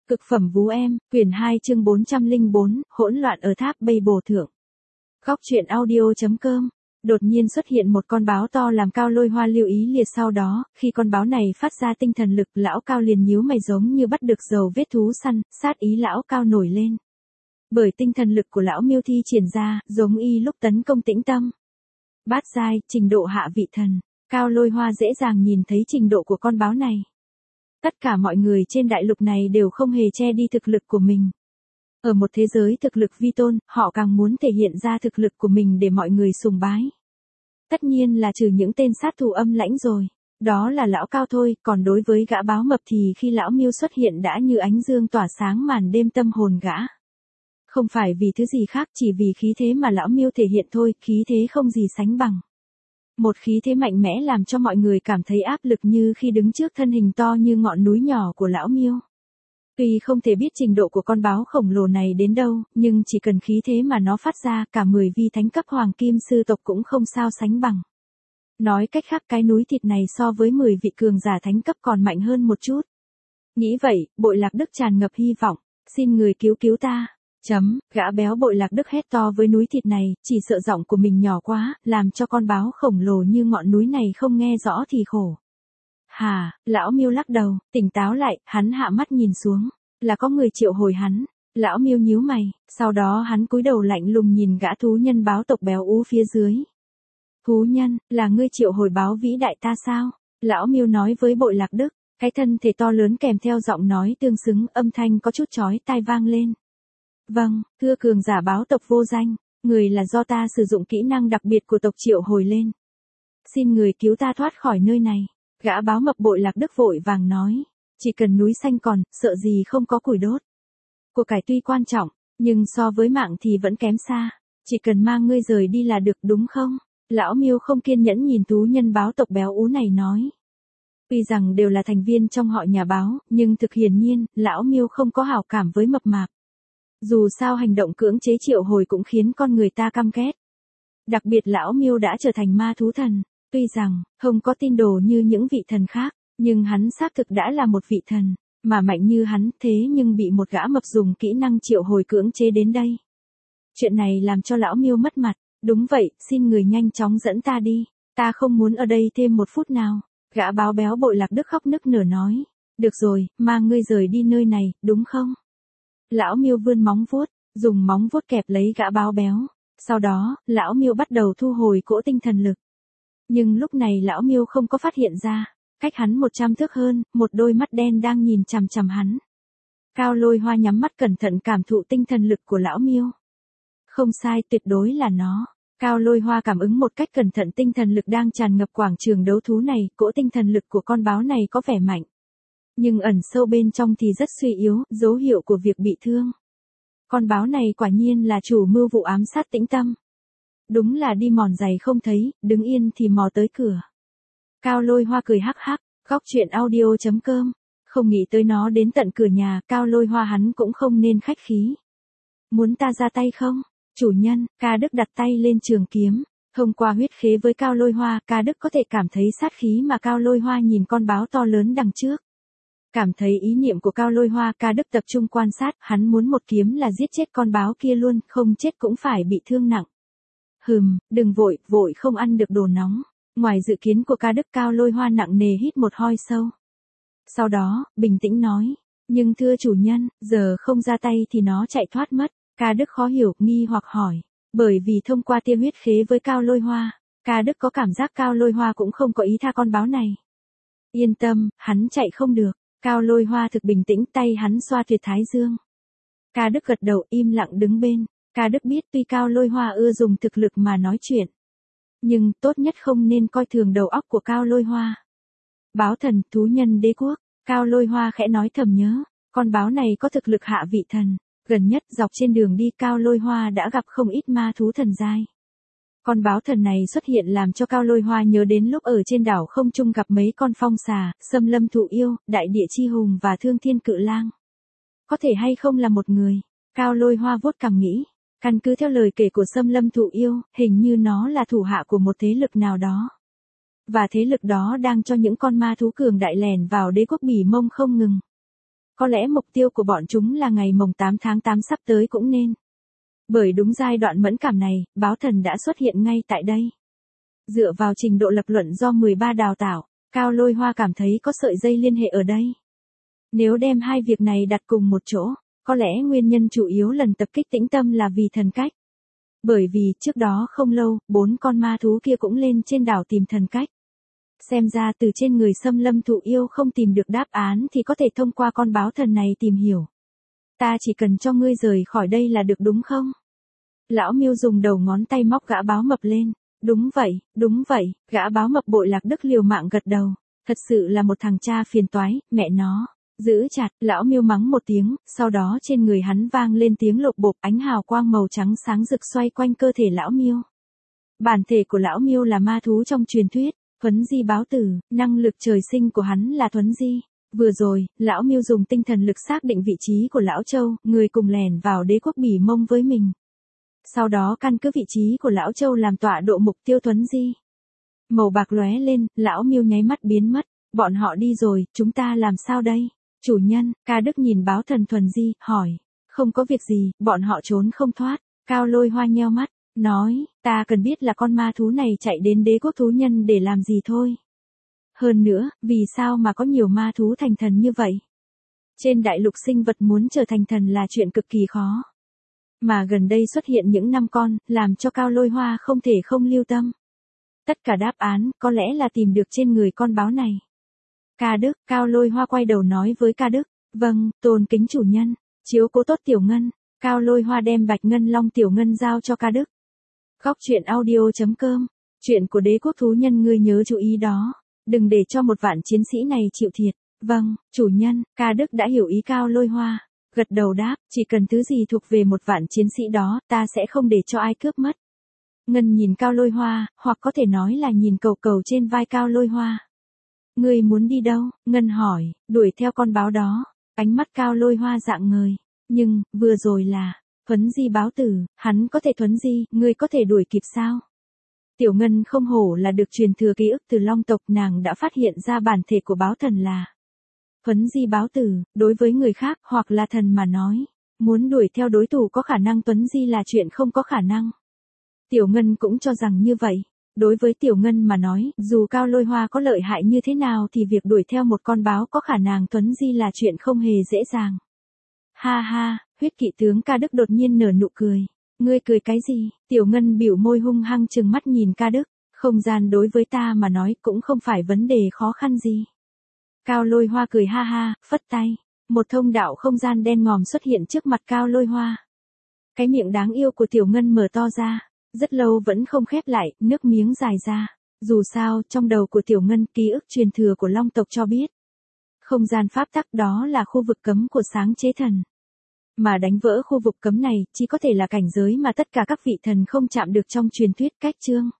Cực phẩm vú em, quyển 2 chương 404, hỗn loạn ở tháp Bay Bồ Thượng. Góc truyện audio.com. Đột nhiên xuất hiện một con báo to làm Cao Lôi Hoa lưu ý liệt, sau đó, khi con báo này phát ra tinh thần lực, lão Cao liền nhíu mày giống như bắt được dầu vết thú săn, sát ý lão Cao nổi lên. Bởi tinh thần lực của lão Miêu thi triển ra, giống y lúc tấn công Tĩnh Tâm. Bát giai, trình độ hạ vị thần. Cao Lôi Hoa dễ dàng nhìn thấy trình độ của con báo này. Tất cả mọi người trên đại lục này đều không hề che đi thực lực của mình. Ở một thế giới thực lực vi tôn, họ càng muốn thể hiện ra thực lực của mình để mọi người sùng bái. Tất nhiên là trừ những tên sát thủ âm lãnh rồi. Đó là lão Cao thôi, còn đối với gã báo mập thì khi lão Miêu xuất hiện đã như ánh dương tỏa sáng màn đêm tâm hồn gã. Không phải vì thứ gì khác, chỉ vì khí thế mà lão Miêu thể hiện thôi, khí thế không gì sánh bằng. Một khí thế mạnh mẽ làm cho mọi người cảm thấy áp lực như khi đứng trước thân hình to như ngọn núi nhỏ của lão Miêu. Tuy không thể biết trình độ của con báo khổng lồ này đến đâu, nhưng chỉ cần khí thế mà nó phát ra, cả 10 vi thánh cấp hoàng kim sư tộc cũng không sao sánh bằng. Nói cách khác, cái núi thịt này so với 10 vị cường giả thánh cấp còn mạnh hơn một chút. Nghĩ vậy, Bội Lạc Đức tràn ngập hy vọng, xin người cứu cứu ta. Gã béo Bội Lạc Đức hét to với núi thịt này, chỉ sợ giọng của mình nhỏ quá, làm cho con báo khổng lồ như ngọn núi này không nghe rõ thì khổ. Lão Miêu lắc đầu, tỉnh táo lại, hắn hạ mắt nhìn xuống, là có người triệu hồi hắn. Lão Miêu nhíu mày, sau đó hắn cúi đầu lạnh lùng nhìn gã thú nhân báo tộc béo ú phía dưới. Thú nhân, là ngươi triệu hồi báo vĩ đại ta sao? Lão Miêu nói với Bội Lạc Đức, cái thân thể to lớn kèm theo giọng nói tương xứng, âm thanh có chút chói tai vang lên. Vâng, thưa cường giả báo tộc vô danh, người là do ta sử dụng kỹ năng đặc biệt của tộc triệu hồi lên. Xin người cứu ta thoát khỏi nơi này. Gã báo mập Bội Lạc Đức vội vàng nói, chỉ cần núi xanh còn, sợ gì không có củi đốt. Của cải tuy quan trọng, nhưng so với mạng thì vẫn kém xa, chỉ cần mang ngươi rời đi là được đúng không? Lão Miêu không kiên nhẫn nhìn thú nhân báo tộc béo ú này nói. Tuy rằng đều là thành viên trong họ nhà báo, nhưng thực hiển nhiên, lão Miêu không có hảo cảm với mập mạp. Dù sao hành động cưỡng chế triệu hồi cũng khiến con người ta căm ghét. Đặc biệt lão Miêu đã trở thành ma thú thần, tuy rằng, không có tin đồ như những vị thần khác, nhưng hắn xác thực đã là một vị thần, mà mạnh như hắn, thế nhưng bị một gã mập dùng kỹ năng triệu hồi cưỡng chế đến đây. Chuyện này làm cho lão Miêu mất mặt, đúng vậy, xin người nhanh chóng dẫn ta đi, ta không muốn ở đây thêm một phút nào. Gã báo béo Bội Lạc Đức khóc nức nở nói, được rồi, mang ngươi rời đi nơi này, đúng không? Lão Miêu vươn móng vuốt, dùng móng vuốt kẹp lấy gã báo béo. Sau đó, lão Miêu bắt đầu thu hồi cỗ tinh thần lực. Nhưng lúc này lão Miêu không có phát hiện ra, cách hắn 100 thước hơn, một đôi mắt đen đang nhìn chằm chằm hắn. Cao Lôi Hoa nhắm mắt cẩn thận cảm thụ tinh thần lực của lão Miêu. Không sai, tuyệt đối là nó. Cao Lôi Hoa cảm ứng một cách cẩn thận tinh thần lực đang tràn ngập quảng trường đấu thú này, cỗ tinh thần lực của con báo này có vẻ mạnh. Nhưng ẩn sâu bên trong thì rất suy yếu, dấu hiệu của việc bị thương. Con báo này quả nhiên là chủ mưu vụ ám sát Tĩnh Tâm. Đúng là đi mòn giày không thấy, đứng yên thì mò tới cửa. Cao Lôi Hoa cười hắc hắc, góc truyện audio.com. Không nghĩ tới nó đến tận cửa nhà, Cao Lôi Hoa hắn cũng không nên khách khí. Muốn ta ra tay không? Chủ nhân, Ca Đức đặt tay lên trường kiếm. Thông qua huyết khế với Cao Lôi Hoa, Ca Đức có thể cảm thấy sát khí mà Cao Lôi Hoa nhìn con báo to lớn đằng trước. Cảm thấy ý niệm của Cao Lôi Hoa, Ca Đức tập trung quan sát, hắn muốn một kiếm là giết chết con báo kia luôn, không chết cũng phải bị thương nặng. Đừng vội, vội không ăn được đồ nóng. Ngoài dự kiến của Ca Đức, Cao Lôi Hoa nặng nề hít một hơi sâu. Sau đó, bình tĩnh nói, nhưng thưa chủ nhân, giờ không ra tay thì nó chạy thoát mất. Ca Đức khó hiểu, nghi hoặc hỏi, bởi vì thông qua tia huyết khế với Cao Lôi Hoa, Ca Đức có cảm giác Cao Lôi Hoa cũng không có ý tha con báo này. Yên tâm, hắn chạy không được. Cao Lôi Hoa thực bình tĩnh, tay hắn xoa tuyệt thái dương. Ca Đức gật đầu im lặng đứng bên. Ca Đức biết tuy Cao Lôi Hoa ưa dùng thực lực mà nói chuyện, nhưng tốt nhất không nên coi thường đầu óc của Cao Lôi Hoa. Báo thần, thú nhân đế quốc, Cao Lôi Hoa khẽ nói thầm nhớ, con báo này có thực lực hạ vị thần. Gần nhất dọc trên đường đi Cao Lôi Hoa đã gặp không ít ma thú thần giai. Con báo thần này xuất hiện làm cho Cao Lôi Hoa nhớ đến lúc ở trên đảo không trung gặp mấy con phong xà, xâm lâm thụ yêu, đại địa chi hùng và thương thiên cự lang. Có thể hay không là một người? Cao Lôi Hoa vuốt cằm nghĩ. Căn cứ theo lời kể của xâm lâm thụ yêu, hình như nó là thủ hạ của một thế lực nào đó. Và thế lực đó đang cho những con ma thú cường đại lèn vào đế quốc Bỉ Mông không ngừng. Có lẽ mục tiêu của bọn chúng là ngày mồng 8 tháng 8 sắp tới cũng nên. Bởi đúng giai đoạn mẫn cảm này, báo thần đã xuất hiện ngay tại đây. Dựa vào trình độ lập luận do 13 đào tạo, Cao Lôi Hoa cảm thấy có sợi dây liên hệ ở đây. Nếu đem hai việc này đặt cùng một chỗ, có lẽ nguyên nhân chủ yếu lần tập kích tĩnh tâm là vì thần cách. Bởi vì trước đó không lâu, 4 con ma thú kia cũng lên trên đảo tìm thần cách. Xem ra từ trên người Xâm Lâm Thụ Yêu không tìm được đáp án thì có thể thông qua con báo thần này tìm hiểu. Ta chỉ cần cho ngươi rời khỏi đây là được đúng không? Lão Miêu dùng đầu ngón tay móc gã báo mập lên. Đúng vậy, gã báo mập bội Lạc Đức liều mạng gật đầu. Thật sự là một thằng cha phiền toái, mẹ nó. Giữ chặt, lão Miêu mắng một tiếng, sau đó trên người hắn vang lên tiếng lộp bộp, ánh hào quang màu trắng sáng rực xoay quanh cơ thể lão Miêu. Bản thể của lão Miêu là ma thú trong truyền thuyết, Thuấn Di báo tử, năng lực trời sinh của hắn là Thuấn Di. Vừa rồi, lão Miêu dùng tinh thần lực xác định vị trí của lão Châu, người cùng lẻn vào đế quốc Bỉ Mông với mình. Sau đó căn cứ vị trí của lão Châu làm tọa độ mục tiêu Thuấn Di. Màu bạc lóe lên, lão Miêu nháy mắt biến mất. Bọn họ đi rồi, chúng ta làm sao đây? Chủ nhân, Ca Đức nhìn báo thần Thuần Di, hỏi. Không có việc gì, bọn họ trốn không thoát. Cao Lôi Hoa nheo mắt, nói, ta cần biết là con ma thú này chạy đến đế quốc thú nhân để làm gì thôi. Hơn nữa, vì sao mà có nhiều ma thú thành thần như vậy? Trên đại lục sinh vật muốn trở thành thần là chuyện cực kỳ khó. Mà gần đây xuất hiện những 5 con, làm cho Cao Lôi Hoa không thể không lưu tâm. Tất cả đáp án, có lẽ là tìm được trên người con báo này. Ca Đức, Cao Lôi Hoa quay đầu nói với Ca Đức, vâng, tôn kính chủ nhân, chiếu cố tốt Tiểu Ngân. Cao Lôi Hoa đem Bạch Ngân Long Tiểu Ngân giao cho Ca Đức. Góc truyện audio.com, chuyện của đế quốc thú nhân ngươi nhớ chú ý đó, đừng để cho một vạn chiến sĩ này chịu thiệt. Vâng, chủ nhân, Ca Đức đã hiểu ý Cao Lôi Hoa. Gật đầu đáp, chỉ cần thứ gì thuộc về một vạn chiến sĩ đó, ta sẽ không để cho ai cướp mất. Ngân nhìn Cao Lôi Hoa, hoặc có thể nói là nhìn cầu cầu trên vai Cao Lôi Hoa. Ngươi muốn đi đâu? Ngân hỏi, đuổi theo con báo đó. Ánh mắt Cao Lôi Hoa rạng ngời. Nhưng, vừa rồi là, Thuấn Di báo tử, hắn có thể Thuấn Di, ngươi có thể đuổi kịp sao? Tiểu Ngân không hổ là được truyền thừa ký ức từ Long tộc, nàng đã phát hiện ra bản thể của báo thần là Thuấn Di báo tử. Đối với người khác hoặc là thần mà nói, muốn đuổi theo đối thủ có khả năng Thuấn Di là chuyện không có khả năng. Tiểu Ngân cũng cho rằng như vậy. Đối với Tiểu Ngân mà nói, dù Cao Lôi Hoa có lợi hại như thế nào thì việc đuổi theo một con báo có khả năng Thuấn Di là chuyện không hề dễ dàng. Ha ha, huyết kỵ tướng Ca Đức đột nhiên nở nụ cười. Ngươi cười cái gì? Tiểu Ngân biểu môi hung hăng trừng mắt nhìn Ca Đức. Không gian đối với ta mà nói cũng không phải vấn đề khó khăn gì. Cao Lôi Hoa cười ha ha, phất tay. Một thông đạo không gian đen ngòm xuất hiện trước mặt Cao Lôi Hoa. Cái miệng đáng yêu của Tiểu Ngân mở to ra. Rất lâu vẫn không khép lại, nước miếng dài ra. Dù sao, trong đầu của Tiểu Ngân, ký ức truyền thừa của Long tộc cho biết. Không gian pháp tắc đó là khu vực cấm của sáng chế thần. Mà đánh vỡ khu vực cấm này, chỉ có thể là cảnh giới mà tất cả các vị thần không chạm được trong truyền thuyết cách chương.